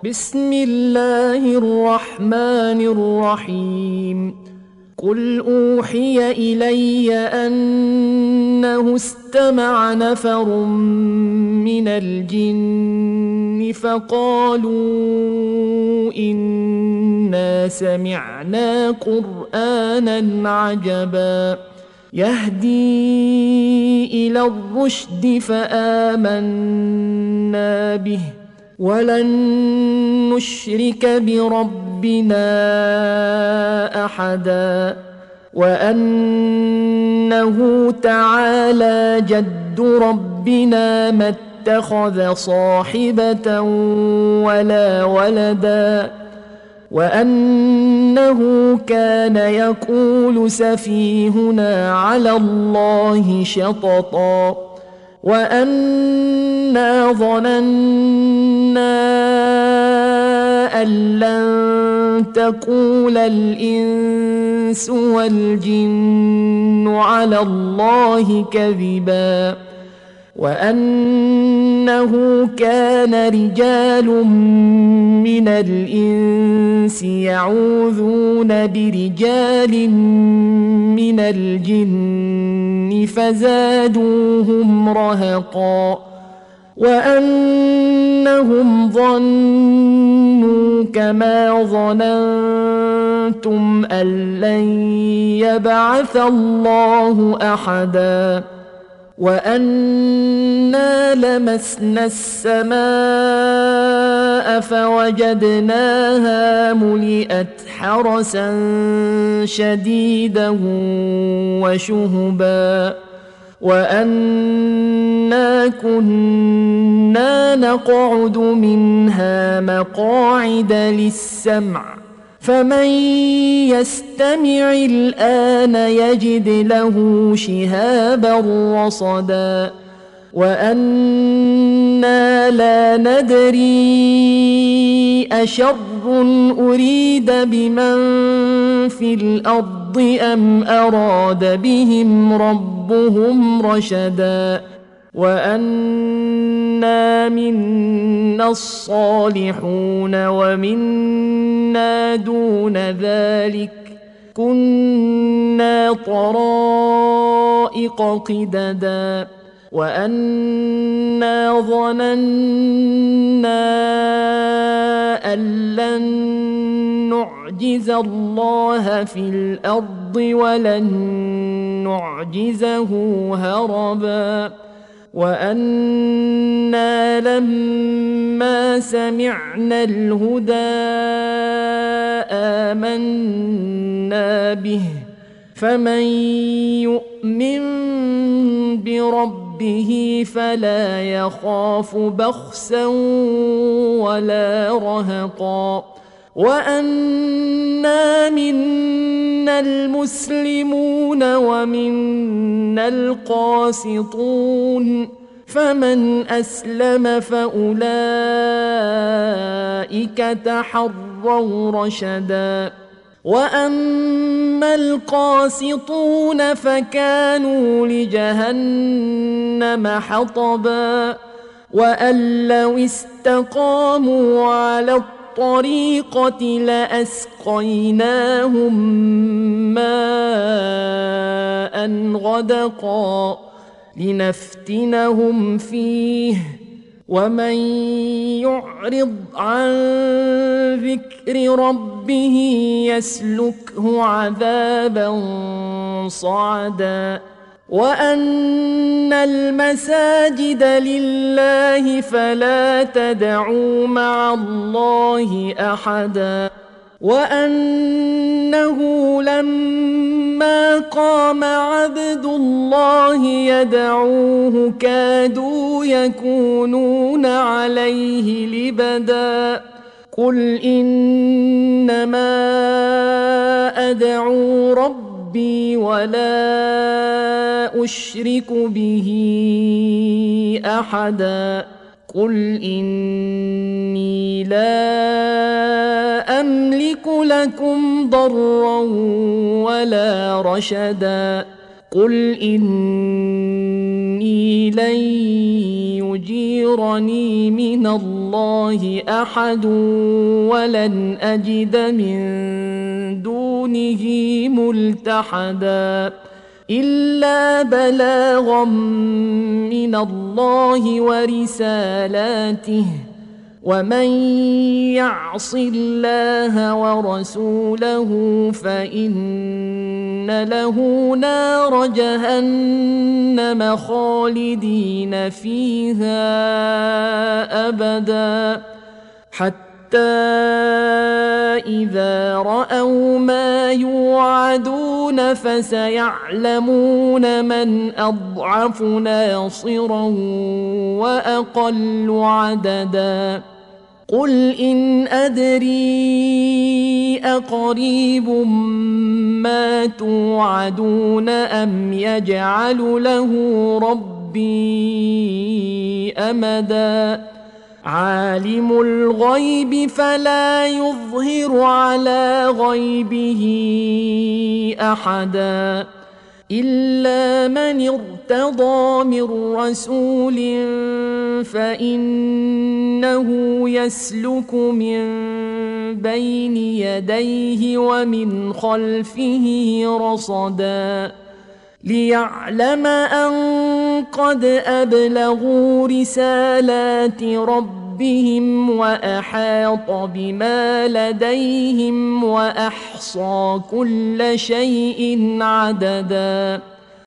بسم الله الرحمن الرحيم. قل أوحي إلي أنه استمع نفر من الجن فقالوا إنا سمعنا قرآنا عجبا يهدي إلى الرشد فآمنا به ولن نشرك بربنا أحدا وأنه تعالى جد ربنا ما اتخذ صاحبة ولا ولدا وأنه كان يقول سفيهنا على الله شططا وأنا ظننا أن لن تقول الإنس والجن على الله كذبا وأنه كان رجال من الإنس يعوذون برجال من الجن فزادوهم رهقا وأنهم ظنوا كما ظننتم أن لن يبعث الله أحدا وأنا لمسنا السماء فوجدناها ملئت حرسا شديدا وشهبا وأنا كنا نقعد منها مقاعد للسمع فمن يستمع الآن يجد له شهابا رصدا وأنا لا ندري أشر أريد بمن في الأرض أم أراد بهم ربهم رشدا وأنا منا الصالحون ومنا دون ذلك كنا طرائق قددا وأنا ظننا أن لن نعجز الله في الأرض ولن نعجزه هربا وأنا لما سمعنا الهدى آمنا به فمن يؤمن بربه فلا يخاف بخسا ولا رهقا وأنا منا المسلمون ومنا القاسطون فمن أسلم فأولئك تحروا رشدا وأما القاسطون فكانوا لجهنم حطبا وأن لو استقاموا على الطريقة لأسقيناهم ماء غدقا لنفتنهم فيه ومن يعرض عن ذكر ربه يسلكه عذابا صعدا وأن المساجد لله فلا تدعوا مع الله أحدا وأنه لما قام عبد الله يدعوه كادوا يكونون عليه لبدا قل إنما أدعو ربي ولا أشرك به أحدا قل إني لا أملك لكم ضرا ولا رشدا قل إني لن يجيرني من الله أحد ولن أجد من دونه ملتحدا إلا بلاغا من الله ورسالاته ومن يعص الله ورسوله فإن له نار جهنم خالدين فيها أبدا حتى إذا رأوا ما يوعدون فسيعلمون من أضعف ناصرا وأقل عددا قل إن أدري أقريب ما توعدون أم يجعل له ربي أمدا عالم الغيب فلا يظهر على غيبه أحدا إلا من ارتضى من رسول فإنه يسلك من بين يديه ومن خلفه رصدا ليعلم أن قد أبلغوا رسالات ربهم وأحاط بما لديهم وأحصى كل شيء عددا